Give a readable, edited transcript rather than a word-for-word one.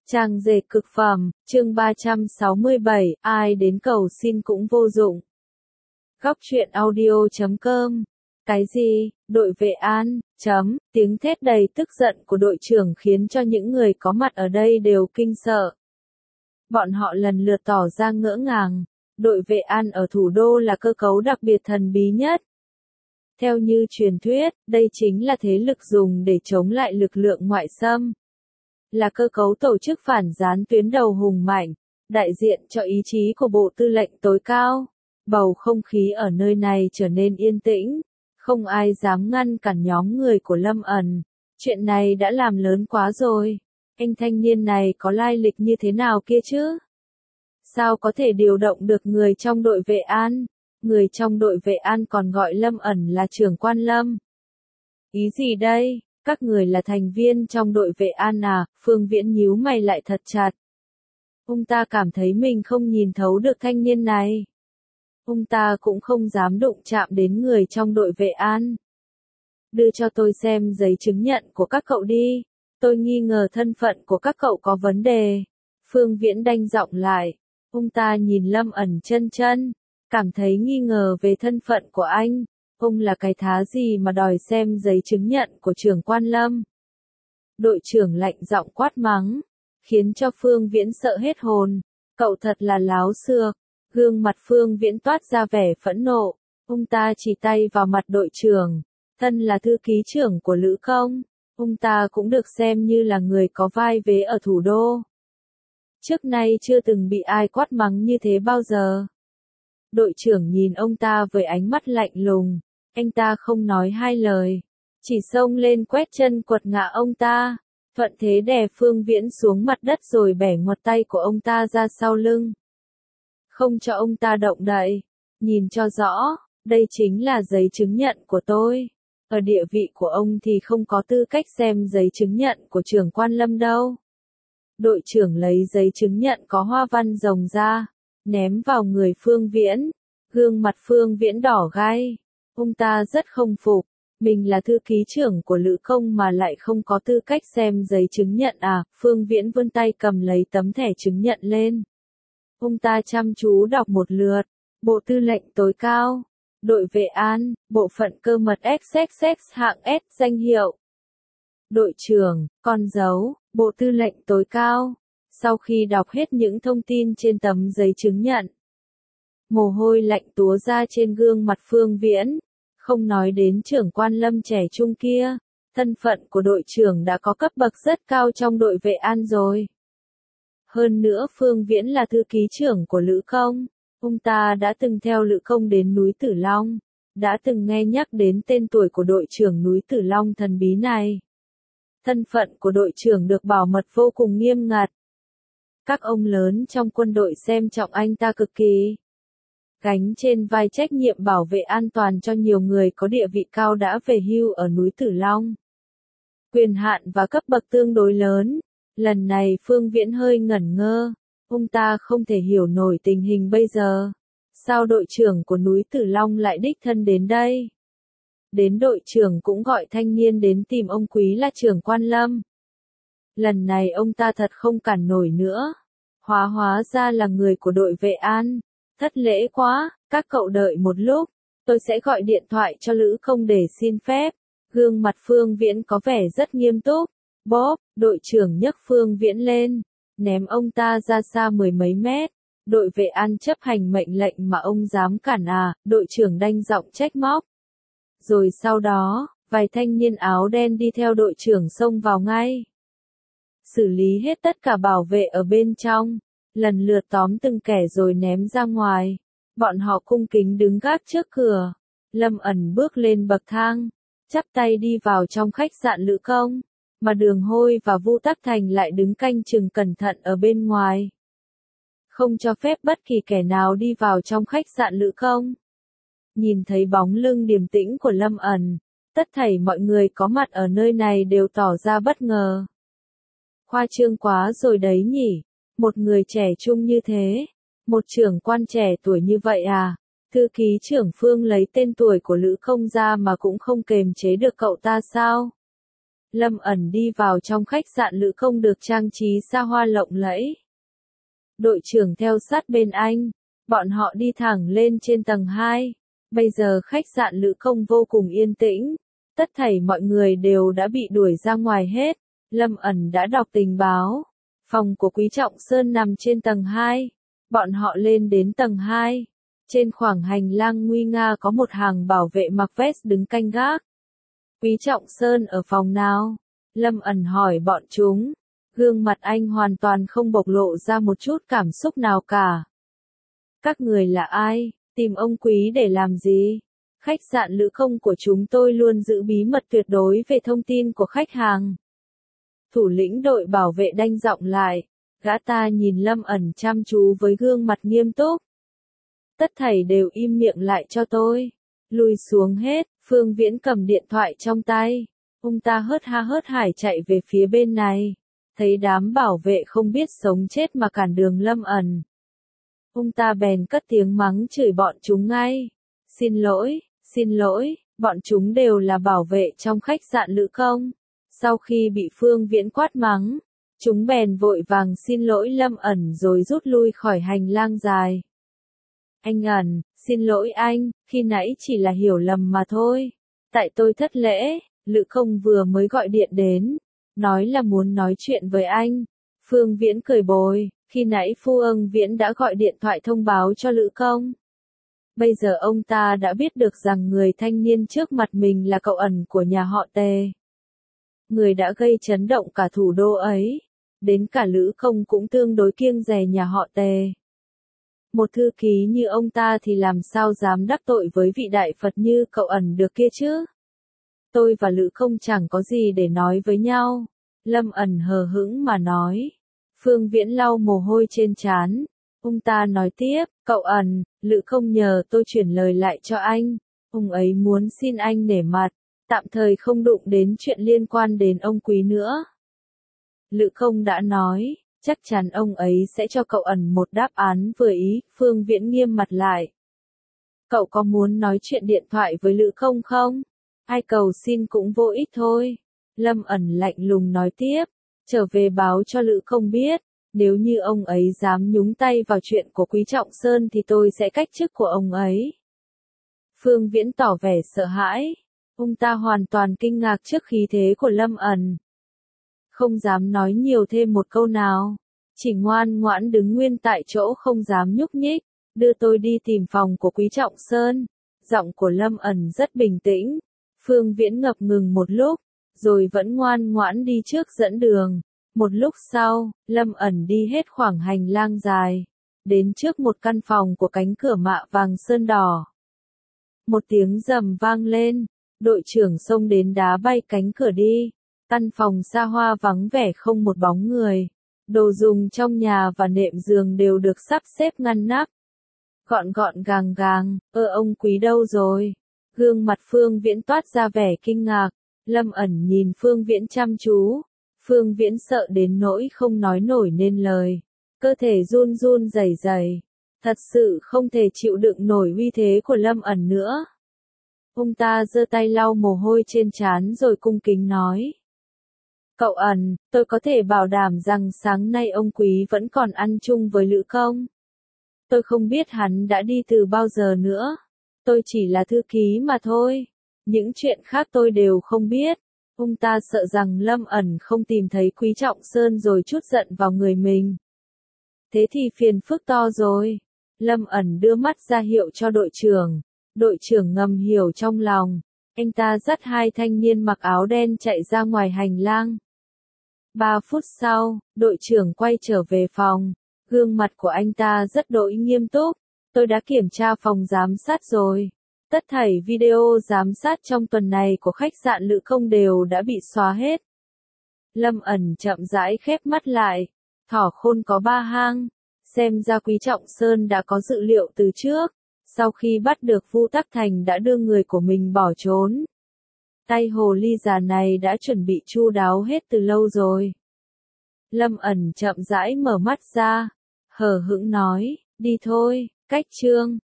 Trang dệt cực phẩm, chương 367, ai đến cầu xin cũng vô dụng. Góc truyện audio.com. Cái gì? Đội Vệ An, tiếng thét đầy tức giận của đội trưởng khiến cho những người có mặt ở đây đều kinh sợ. Bọn họ lần lượt tỏ ra ngỡ ngàng, đội Vệ An ở thủ đô là cơ cấu đặc biệt thần bí nhất. Theo như truyền thuyết, đây chính là thế lực dùng để chống lại lực lượng ngoại xâm. Là cơ cấu tổ chức phản gián tuyến đầu hùng mạnh, đại diện cho ý chí của Bộ Tư lệnh tối cao. Bầu không khí ở nơi này trở nên yên tĩnh, không ai dám ngăn cản nhóm người của Lâm ẩn. Chuyện này đã làm lớn quá rồi, anh thanh niên này có lai lịch như thế nào kia chứ? Sao có thể điều động được người trong đội Vệ An? Người trong đội Vệ An còn gọi Lâm ẩn là trưởng quan Lâm. Ý gì đây? Các người là thành viên trong đội Vệ An à? Phương Viễn nhíu mày lại thật chặt. Ông ta cảm thấy mình không nhìn thấu được thanh niên này. Ông ta cũng không dám đụng chạm đến người trong đội Vệ An. Đưa cho tôi xem giấy chứng nhận của các cậu đi. Tôi nghi ngờ thân phận của các cậu có vấn đề. Phương Viễn đanh giọng lại. Ông ta nhìn Lâm ẩn chân, cảm thấy nghi ngờ về thân phận của anh. Ông là cái thá gì mà đòi xem giấy chứng nhận của trưởng quan Lâm? Đội trưởng lạnh giọng quát mắng, khiến cho Phương Viễn sợ hết hồn. Cậu thật là láo xược. Gương mặt Phương Viễn toát ra vẻ phẫn nộ. Ông ta chỉ tay vào mặt đội trưởng. Thân là thư ký trưởng của Lữ Công, ông ta cũng được xem như là người có vai vế ở thủ đô. Trước nay chưa từng bị ai quát mắng như thế bao giờ. Đội trưởng nhìn ông ta với ánh mắt lạnh lùng. Anh ta không nói hai lời, chỉ xông lên quét chân quật ngã ông ta, thuận thế đè Phương Viễn xuống mặt đất rồi bẻ ngoặt tay của ông ta ra sau lưng. Không cho ông ta động đậy. Nhìn cho rõ, đây chính là giấy chứng nhận của tôi. Ở địa vị của ông thì không có tư cách xem giấy chứng nhận của trưởng quan Lâm đâu. Đội trưởng lấy giấy chứng nhận có hoa văn rồng ra, ném vào người Phương Viễn. Gương mặt Phương Viễn đỏ gai. Ông ta rất không phục, mình là thư ký trưởng của Lữ Công mà lại không có tư cách xem giấy chứng nhận à? Phương Viễn vươn tay cầm lấy tấm thẻ chứng nhận lên. Ông ta chăm chú đọc một lượt. Bộ Tư lệnh tối cao, đội Vệ An, bộ phận cơ mật XXX hạng S danh hiệu. Đội trưởng, con dấu, Bộ Tư lệnh tối cao. Sau khi đọc hết những thông tin trên tấm giấy chứng nhận, mồ hôi lạnh túa ra trên gương mặt Phương Viễn. Không nói đến trưởng quan Lâm trẻ trung kia, thân phận của đội trưởng đã có cấp bậc rất cao trong đội Vệ An rồi. Hơn nữa Phương Viễn là thư ký trưởng của Lữ Công, ông ta đã từng theo Lữ Công đến núi Tử Long, đã từng nghe nhắc đến tên tuổi của đội trưởng núi Tử Long thần bí này. Thân phận của đội trưởng được bảo mật vô cùng nghiêm ngặt. Các ông lớn trong quân đội xem trọng anh ta cực kỳ. Gánh trên vai trách nhiệm bảo vệ an toàn cho nhiều người có địa vị cao đã về hưu ở núi Tử Long. Quyền hạn và cấp bậc tương đối lớn. Lần này Phương Viễn hơi ngẩn ngơ. Ông ta không thể hiểu nổi tình hình bây giờ. Sao đội trưởng của núi Tử Long lại đích thân đến đây? Đến đội trưởng cũng gọi thanh niên đến tìm ông quý là trưởng quan Lâm. Lần này ông ta thật không cản nổi nữa. Hóa ra là người của đội Vệ An. Thất lễ quá, các cậu đợi một lúc, tôi sẽ gọi điện thoại cho Lữ Công để xin phép. Gương mặt Phương Viễn có vẻ rất nghiêm túc. Bóp, đội trưởng nhấc Phương Viễn lên, ném ông ta ra xa mười mấy mét. Đội Vệ An chấp hành mệnh lệnh mà ông dám cản à? Đội trưởng đanh giọng trách móc. Rồi sau đó, vài thanh niên áo đen đi theo đội trưởng xông vào ngay. Xử lý hết tất cả bảo vệ ở bên trong. Lần lượt tóm từng kẻ rồi ném ra ngoài. Bọn họ cung kính đứng gác trước cửa. Lâm ẩn bước lên bậc thang, chắp tay đi vào trong khách sạn Lữ Công, mà Đường Hôi và Vu Tắc Thành lại đứng canh chừng cẩn thận ở bên ngoài. Không cho phép bất kỳ kẻ nào đi vào trong khách sạn Lữ Công. Nhìn thấy bóng lưng điềm tĩnh của Lâm ẩn, tất thảy mọi người có mặt ở nơi này đều tỏ ra bất ngờ. Khoa trương quá rồi đấy nhỉ? Một người trẻ trung như thế, một trưởng quan trẻ tuổi như vậy à? Thư ký trưởng Phương lấy tên tuổi của Lữ Công ra mà cũng không kềm chế được cậu ta sao? Lâm ẩn đi vào trong khách sạn Lữ Không được trang trí xa hoa lộng lẫy. Đội trưởng theo sát bên anh, bọn họ đi thẳng lên trên tầng 2. Bây giờ khách sạn Lữ Không vô cùng yên tĩnh, tất thảy mọi người đều đã bị đuổi ra ngoài hết. Lâm ẩn đã đọc tình báo. Phòng của Quý Trọng Sơn nằm trên tầng 2. Bọn họ lên đến tầng 2. Trên khoảng hành lang nguy nga có một hàng bảo vệ mặc vest đứng canh gác. Quý Trọng Sơn ở phòng nào? Lâm ẩn hỏi bọn chúng. Gương mặt anh hoàn toàn không bộc lộ ra một chút cảm xúc nào cả. Các người là ai? Tìm ông Quý để làm gì? Khách sạn Lữ Không của chúng tôi luôn giữ bí mật tuyệt đối về thông tin của khách hàng. Thủ lĩnh đội bảo vệ đanh giọng lại. Gã ta nhìn Lâm ẩn chăm chú với gương mặt nghiêm túc. Tất thảy đều im miệng lại cho tôi. Lùi xuống hết. Phương Viễn cầm điện thoại trong tay. Ông ta hớt ha hớt hải chạy về phía bên này. Thấy đám bảo vệ không biết sống chết mà cản đường Lâm ẩn. Ông ta bèn cất tiếng mắng chửi bọn chúng ngay. Xin lỗi, bọn chúng đều là bảo vệ trong khách sạn Lữ Không. Sau khi bị Phương Viễn quát mắng, chúng bèn vội vàng xin lỗi Lâm ẩn rồi rút lui khỏi hành lang dài. Anh ẩn, xin lỗi anh, khi nãy chỉ là hiểu lầm mà thôi. Tại tôi thất lễ, Lữ Không vừa mới gọi điện đến, nói là muốn nói chuyện với anh. Phương Viễn cười bồi, khi nãy Phu Ưng Viễn đã gọi điện thoại thông báo cho Lữ Không. Bây giờ ông ta đã biết được rằng người thanh niên trước mặt mình là cậu ẩn của nhà họ Tề. Người đã gây chấn động cả thủ đô ấy, đến cả Lữ Không cũng tương đối kiêng dè nhà họ Tề. Một thư ký như ông ta thì làm sao dám đắc tội với vị đại Phật như cậu ẩn được kia chứ? Tôi và Lữ Không chẳng có gì để nói với nhau. Lâm ẩn hờ hững mà nói. Phương Viễn lau mồ hôi trên trán. Ông ta nói tiếp, cậu ẩn, Lữ Không nhờ tôi chuyển lời lại cho anh. Ông ấy muốn xin anh nể mặt, tạm thời không đụng đến chuyện liên quan đến ông Quý nữa. Lữ Không đã nói, chắc chắn ông ấy sẽ cho cậu ẩn một đáp án vừa ý. Phương Viễn nghiêm mặt lại. Cậu có muốn nói chuyện điện thoại với Lữ Không không? Ai cầu xin cũng vô ích thôi. Lâm ẩn lạnh lùng nói tiếp, trở về báo cho Lữ Không biết, nếu như ông ấy dám nhúng tay vào chuyện của Quý Trọng Sơn thì tôi sẽ cách chức của ông ấy. Phương Viễn tỏ vẻ sợ hãi, ông ta hoàn toàn kinh ngạc trước khí thế của Lâm ẩn. Không dám nói nhiều thêm một câu nào, chỉ ngoan ngoãn đứng nguyên tại chỗ không dám nhúc nhích, đưa tôi đi tìm phòng của Quý Trọng Sơn. Giọng của Lâm ẩn rất bình tĩnh. Phương Viễn ngập ngừng một lúc, rồi vẫn ngoan ngoãn đi trước dẫn đường. Một lúc sau, Lâm ẩn đi hết khoảng hành lang dài, đến trước một căn phòng của cánh cửa mạ vàng sơn đỏ. Một tiếng rầm vang lên, đội trưởng xông đến đá bay cánh cửa đi. Căn phòng xa hoa vắng vẻ không một bóng người. Đồ dùng trong nhà và nệm giường đều được sắp xếp ngăn nắp. Gọn gọn gàng gàng, ông Quý đâu rồi? Gương mặt Phương Viễn toát ra vẻ kinh ngạc. Lâm ẩn nhìn Phương Viễn chăm chú. Phương Viễn sợ đến nỗi không nói nổi nên lời. Cơ thể run run rẩy rẩy. Thật sự không thể chịu đựng nổi uy thế của Lâm ẩn nữa. Ông ta giơ tay lau mồ hôi trên trán rồi cung kính nói. Cậu ẩn, tôi có thể bảo đảm rằng sáng nay ông Quý vẫn còn ăn chung với Lữ Không. Tôi không biết hắn đã đi từ bao giờ nữa. Tôi chỉ là thư ký mà thôi. Những chuyện khác tôi đều không biết. Ông ta sợ rằng Lâm ẩn không tìm thấy Quý Trọng Sơn rồi trút giận vào người mình. Thế thì phiền phức to rồi. Lâm ẩn đưa mắt ra hiệu cho đội trưởng. Đội trưởng ngầm hiểu trong lòng. Anh ta dắt hai thanh niên mặc áo đen chạy ra ngoài hành lang. 3 phút sau, đội trưởng quay trở về phòng. Gương mặt của anh ta rất đỗi nghiêm túc. Tôi đã kiểm tra phòng giám sát rồi. Tất thảy video giám sát trong tuần này của khách sạn Lữ Không đều đã bị xóa hết. Lâm ẩn chậm rãi khép mắt lại. Thỏ khôn có 3 hang. Xem ra Quý Trọng Sơn đã có dự liệu từ trước. Sau khi bắt được Vu Tắc Thành đã đưa người của mình bỏ trốn. Tay hồ ly già này đã chuẩn bị chu đáo hết từ lâu rồi. Lâm ẩn chậm rãi mở mắt ra. Hờ hững nói, đi thôi, cách chương.